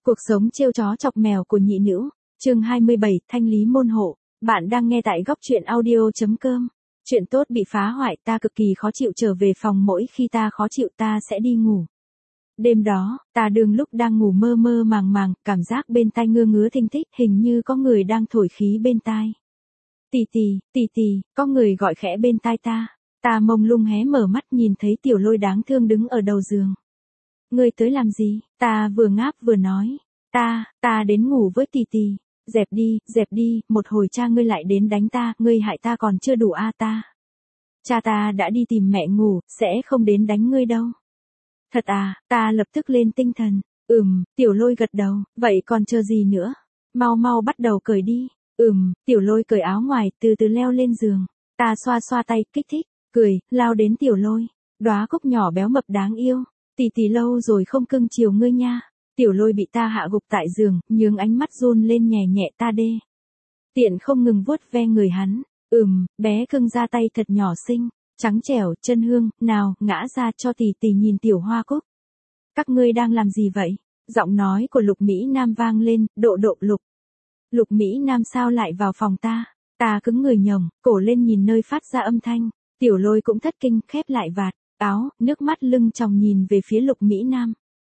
Cuộc sống trêu chó chọc mèo của nhị nữ, chương 27, thanh lý môn hộ. Bạn đang nghe tại góc truyện audio.com. Chuyện tốt bị phá hoại, ta cực kỳ khó chịu, trở về phòng mỗi khi ta khó chịu ta sẽ đi ngủ. Đêm đó, ta đương lúc đang ngủ mơ mơ màng màng, cảm giác bên tai ngứa ngứa thình thịch, hình như có người đang thổi khí bên tai. Tì tì, có người gọi khẽ bên tai ta. Ta mông lung hé mở mắt nhìn thấy Tiểu Lôi đáng thương đứng ở đầu giường. Ngươi tới làm gì? Ta vừa ngáp vừa nói. Ta đến ngủ với tì. Dẹp đi, một hồi cha ngươi lại đến đánh ta, ngươi hại ta còn chưa đủ ta. Cha ta đã đi tìm mẹ ngủ, sẽ không đến đánh ngươi đâu. Thật à, ta lập tức lên tinh thần. Tiểu Lôi gật đầu, vậy còn chờ gì nữa? Mau bắt đầu cởi đi. Tiểu Lôi cởi áo ngoài, từ từ leo lên giường. Ta xoa tay, kích thích, cười, lao đến Tiểu Lôi. Đóa cúc nhỏ béo mập đáng yêu. Tì lâu rồi không cưng chiều ngươi nha. Tiểu Lôi bị ta hạ gục tại giường, nhướng ánh mắt run lên nhẹ nhẹ ta đê. Tiện không ngừng vuốt ve người hắn. Bé cưng ra tay thật nhỏ xinh, trắng trẻo, chân hương, nào, ngã ra cho tì nhìn Tiểu Hoa Cúc. Các ngươi đang làm gì vậy? Giọng nói của Lục Mỹ Nam vang lên, độ Lục. Lục Mỹ Nam sao lại vào phòng ta? Ta cứng người nhồng, cổ lên nhìn nơi phát ra âm thanh. Tiểu Lôi cũng thất kinh, khép lại vạt áo, nước mắt lưng tròng nhìn về phía Lục Mỹ Nam.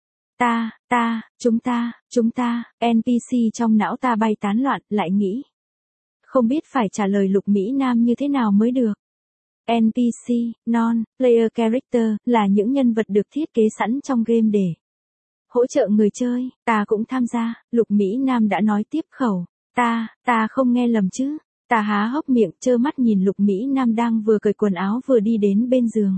Chúng ta, NPC trong não ta bay tán loạn, lại nghĩ. Không biết phải trả lời Lục Mỹ Nam như thế nào mới được. NPC, non-player character, là những nhân vật được thiết kế sẵn trong game để hỗ trợ người chơi, ta cũng tham gia, Lục Mỹ Nam đã nói tiếp khẩu. Ta không nghe lầm chứ. Ta há hốc miệng, trơ mắt nhìn Lục Mỹ Nam đang vừa cởi quần áo vừa đi đến bên giường.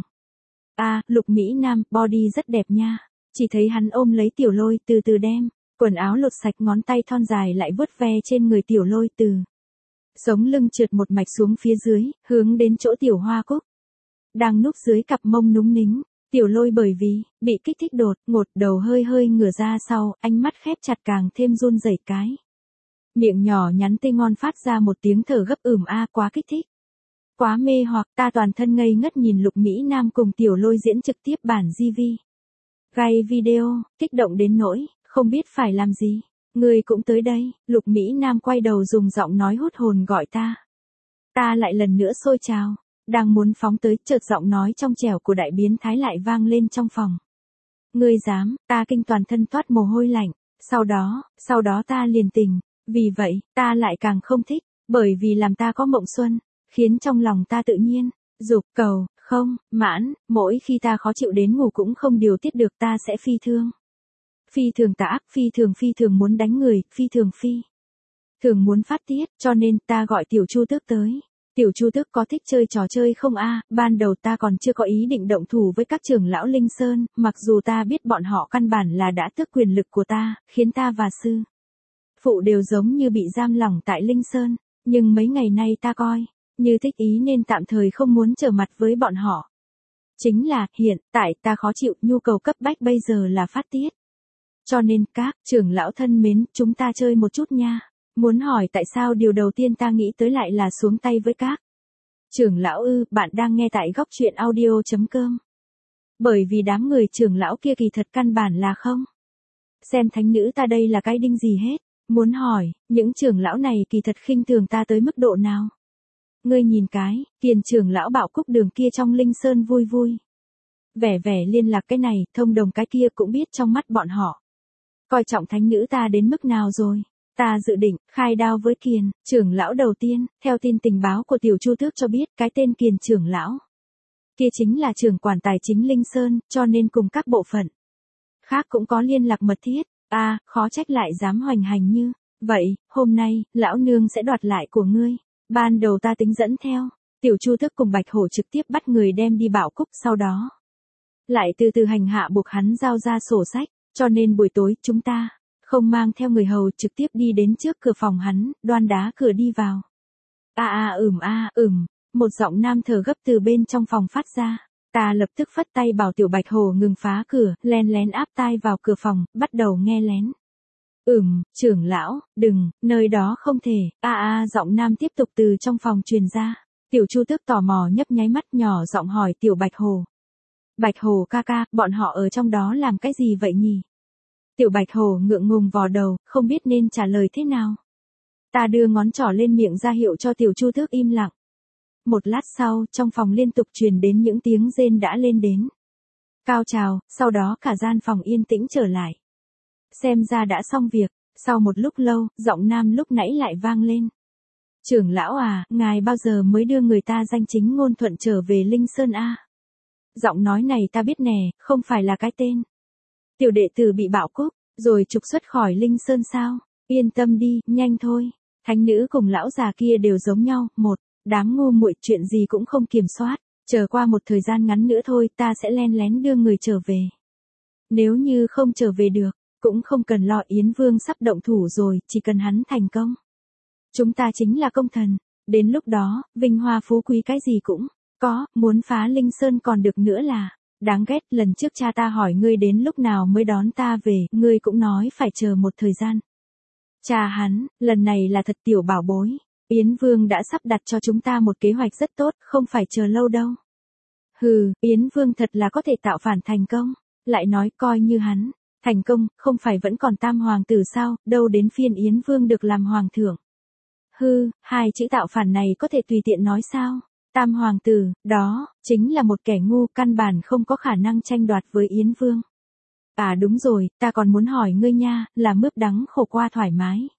Lục Mỹ Nam, body rất đẹp nha. Chỉ thấy hắn ôm lấy Tiểu Lôi, từ từ đem quần áo lột sạch, ngón tay thon dài lại vuốt ve trên người Tiểu Lôi, từ sống lưng trượt một mạch xuống phía dưới, hướng đến chỗ Tiểu Hoa Cúc đang núp dưới cặp mông núng nính. Tiểu Lôi bởi vì bị kích thích đột ngột, đầu hơi ngửa ra sau, ánh mắt khép chặt càng thêm run rẩy cái. Miệng nhỏ nhắn tê ngon phát ra một tiếng thở gấp. Quá kích thích, quá mê hoặc, ta toàn thân ngây ngất nhìn Lục Mỹ Nam cùng Tiểu Lôi diễn trực tiếp bản GV. Gay video, kích động đến nỗi không biết phải làm gì. Ngươi cũng tới đây. Lục Mỹ Nam quay đầu dùng giọng nói hút hồn gọi ta. Ta lại lần nữa sôi trào, đang muốn phóng tới, chợt giọng nói trong trẻo của đại biến thái lại vang lên trong phòng. Ngươi dám? Ta kinh toàn thân toát mồ hôi lạnh. Sau đó ta liền tỉnh. Vì vậy, ta lại càng không thích, bởi vì làm ta có mộng xuân, khiến trong lòng ta tự nhiên dục cầu không mãn, mỗi khi ta khó chịu đến ngủ cũng không điều tiết được, ta sẽ phi thường tà ác, phi thường muốn đánh người, phi thường muốn phát tiết, cho nên ta gọi Tiểu Chu Tước tới. Tiểu Chu Tước có thích chơi trò chơi không Ban đầu ta còn chưa có ý định động thủ với các trưởng lão Linh Sơn, mặc dù ta biết bọn họ căn bản là đã tước quyền lực của ta, khiến ta và sư phụ đều giống như bị giam lỏng tại Linh Sơn, nhưng mấy ngày nay ta coi như thích ý nên tạm thời không muốn trở mặt với bọn họ. Chính là, hiện tại ta khó chịu, nhu cầu cấp bách bây giờ là phát tiết. Cho nên, các trưởng lão thân mến, chúng ta chơi một chút nha. Muốn hỏi tại sao điều đầu tiên ta nghĩ tới lại là xuống tay với các trưởng lão bạn đang nghe tại góc truyện audio.com. Bởi vì đám người trưởng lão kia kỳ thật căn bản là không xem thánh nữ ta đây là cái đinh gì hết. Muốn hỏi, những trưởng lão này kỳ thật khinh thường ta tới mức độ nào? Ngươi nhìn cái, Kiền trưởng lão Bạo Cúc Đường kia trong Linh Sơn vui. Vẻ liên lạc cái này, thông đồng cái kia cũng biết trong mắt bọn họ coi trọng thánh nữ ta đến mức nào rồi. Ta dự định khai đao với Kiền trưởng lão đầu tiên, theo tin tình báo của Tiểu Chu Tước cho biết, cái tên Kiền trưởng lão kia chính là trưởng quản tài chính Linh Sơn, cho nên cùng các bộ phận khác cũng có liên lạc mật thiết. Khó trách lại dám hoành hành như vậy. Hôm nay, lão nương sẽ đoạt lại của ngươi. Ban đầu ta tính dẫn theo Tiểu Chu Tước cùng Bạch Hổ trực tiếp bắt người đem đi Bảo Cúc, sau đó lại từ từ hành hạ buộc hắn giao ra sổ sách, cho nên buổi tối chúng ta không mang theo người hầu, trực tiếp đi đến trước cửa phòng hắn, đoan đá cửa đi vào. Một giọng nam thở gấp từ bên trong phòng phát ra. Ta lập tức phất tay bảo Tiểu Bạch Hổ ngừng phá cửa, lén áp tai vào cửa phòng, bắt đầu nghe lén. Trưởng lão, đừng, nơi đó không thể. Giọng nam tiếp tục từ trong phòng truyền ra. Tiểu Chu Tước tò mò nhấp nháy mắt, nhỏ giọng hỏi Tiểu Bạch Hổ. Bạch Hổ ca ca, bọn họ ở trong đó làm cái gì vậy nhỉ? Tiểu Bạch Hổ ngượng ngùng vò đầu, không biết nên trả lời thế nào. Ta đưa ngón trỏ lên miệng ra hiệu cho Tiểu Chu Tước im lặng. Một lát sau, trong phòng liên tục truyền đến những tiếng rên đã lên đến. Cao trào, sau đó cả gian phòng yên tĩnh trở lại. Xem ra đã xong việc, sau một lúc lâu, giọng nam lúc nãy lại vang lên. Trưởng lão à, ngài bao giờ mới đưa người ta danh chính ngôn thuận trở về Linh Sơn a? Giọng nói này ta biết nè, không phải là cái tên. Tiểu đệ tử bị bạo cúc, rồi trục xuất khỏi Linh Sơn sao? Yên tâm đi, nhanh thôi. Thánh nữ cùng lão già kia đều giống nhau, một, đám ngu muội chuyện gì cũng không kiểm soát. Chờ qua một thời gian ngắn nữa thôi, ta sẽ len lén đưa người trở về. Nếu như không trở về được, cũng không cần lo, Yến Vương sắp động thủ rồi, chỉ cần hắn thành công. Chúng ta chính là công thần, đến lúc đó, vinh hoa phú quý cái gì cũng có, muốn phá Linh Sơn còn được nữa là. Đáng ghét, lần trước cha ta hỏi ngươi đến lúc nào mới đón ta về, ngươi cũng nói phải chờ một thời gian. Cha hắn, lần này là thật tiểu bảo bối. Yến Vương đã sắp đặt cho chúng ta một kế hoạch rất tốt, không phải chờ lâu đâu. Hừ, Yến Vương thật là có thể tạo phản thành công. Lại nói coi như hắn thành công, không phải vẫn còn tam hoàng tử sao, đâu đến phiên Yến Vương được làm hoàng thượng. Hừ, hai chữ tạo phản này có thể tùy tiện nói sao? Tam hoàng tử, đó, chính là một kẻ ngu, căn bản không có khả năng tranh đoạt với Yến Vương. À đúng rồi, ta còn muốn hỏi ngươi nha, là mướp đắng khổ qua thoải mái.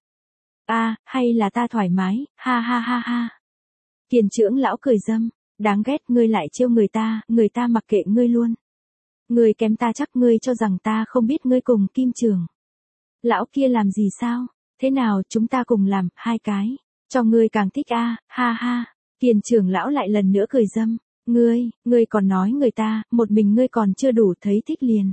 À, hay là ta thoải mái, ha ha ha ha. Kiền trưởng lão cười râm, đáng ghét, ngươi lại trêu người ta mặc kệ ngươi luôn. Ngươi kém ta chắc, ngươi cho rằng ta không biết ngươi cùng Kim Trường lão kia làm gì sao? Thế nào chúng ta cùng làm, hai cái, cho ngươi càng thích a, ha ha. Kiền trưởng lão lại lần nữa cười râm, ngươi còn nói người ta, một mình ngươi còn chưa đủ thấy thích liền.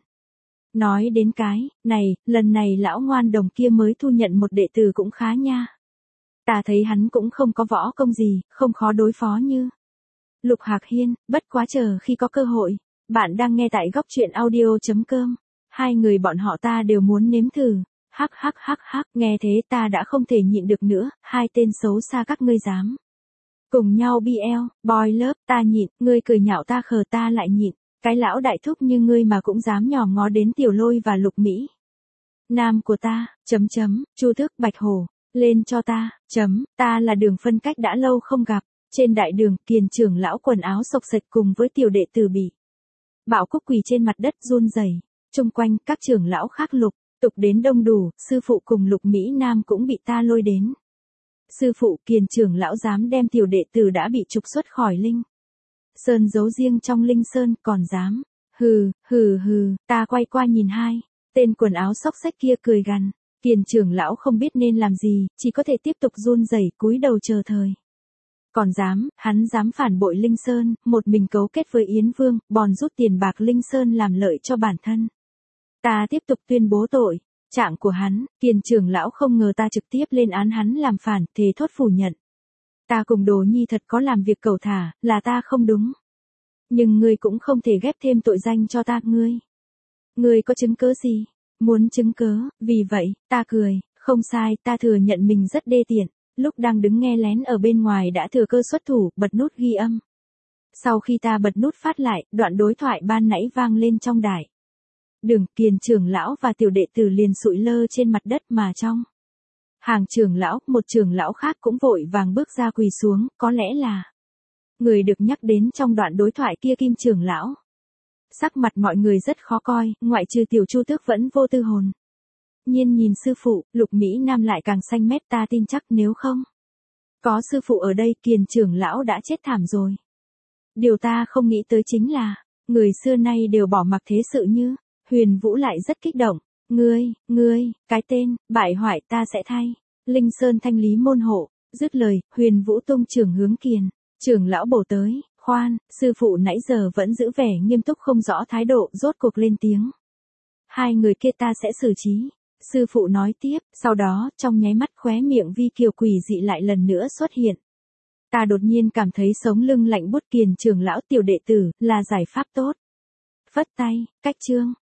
Nói đến cái này, lần này lão ngoan đồng kia mới thu nhận một đệ tử cũng khá nha. Ta thấy hắn cũng không có võ công gì, không khó đối phó như Lục Hạc Hiên, bất quá chờ khi có cơ hội. Bạn đang nghe tại góc truyện audio.com. Hai người bọn họ ta đều muốn nếm thử. Hắc, nghe thế ta đã không thể nhịn được nữa, hai tên xấu xa các ngươi dám. Cùng nhau BL, boy love, ta nhịn, ngươi cười nhạo ta khờ ta lại nhịn. Cái lão đại thúc như ngươi mà cũng dám nhòm ngó đến Tiểu Lôi và Lục Mỹ. Nam của ta, Chu Tước Bạch Hổ, lên cho ta, ta là Đường Phân Cách đã lâu không gặp. Trên đại đường, Kiền trưởng lão quần áo xộc xệch cùng với tiểu đệ tử bị bạo cúc quỳ trên mặt đất run rẩy. Chung quanh, các trưởng lão khác lục tục đến đông đủ, sư phụ cùng Lục Mỹ Nam cũng bị ta lôi đến. Sư phụ, Kiền trưởng lão dám đem tiểu đệ tử đã bị trục xuất khỏi Linh Sơn giấu riêng trong Linh Sơn, còn dám. Hừ, ta quay qua nhìn hai tên quần áo xốc xếch kia cười gằn. Kiền trưởng lão không biết nên làm gì, chỉ có thể tiếp tục run rẩy cúi đầu chờ thời. Còn hắn dám phản bội Linh Sơn, một mình cấu kết với Yến Vương, bòn rút tiền bạc Linh Sơn làm lợi cho bản thân. Ta tiếp tục tuyên bố tội trạng của hắn. Kiền trưởng lão không ngờ ta trực tiếp lên án hắn làm phản, thề thốt phủ nhận. Ta cùng Đồ Nhi thật có làm việc cẩu thả, là ta không đúng. Nhưng ngươi cũng không thể ghép thêm tội danh cho ta, Ngươi có chứng cớ gì? Muốn chứng cớ, vì vậy, ta cười, không sai, ta thừa nhận mình rất đê tiện. Lúc đang đứng nghe lén ở bên ngoài đã thừa cơ xuất thủ, bật nút ghi âm. Sau khi ta bật nút phát lại, đoạn đối thoại ban nãy vang lên trong đài. Đường, Kiền trưởng lão và tiểu đệ tử liền sụi lơ trên mặt đất mà trong hàng trưởng lão, một trưởng lão khác cũng vội vàng bước ra quỳ xuống, có lẽ là người được nhắc đến trong đoạn đối thoại kia, Kim trưởng lão. Sắc mặt mọi người rất khó coi, ngoại trừ Tiểu Chu Tước vẫn vô tư hồn nhiên nhìn sư phụ, Lục Mỹ Nam lại càng xanh mét, ta tin chắc nếu không có sư phụ ở đây, Kiền trưởng lão đã chết thảm rồi. Điều ta không nghĩ tới chính là, người xưa nay đều bỏ mặc thế sự như, Huyền Vũ lại rất kích động. Ngươi, cái tên, bại hoại, ta sẽ thay Linh Sơn thanh lý môn hộ. Dứt lời, Huyền Vũ tung trưởng hướng Kiền trưởng lão bổ tới. Khoan, sư phụ nãy giờ vẫn giữ vẻ nghiêm túc không rõ thái độ, rốt cuộc lên tiếng. Hai người kia ta sẽ xử trí. Sư phụ nói tiếp, sau đó, trong nháy mắt khóe miệng vi kiều quỷ dị lại lần nữa xuất hiện. Ta đột nhiên cảm thấy sống lưng lạnh buốt. Kiền trưởng lão, tiểu đệ tử, là giải pháp tốt. Phất tay, cách chương.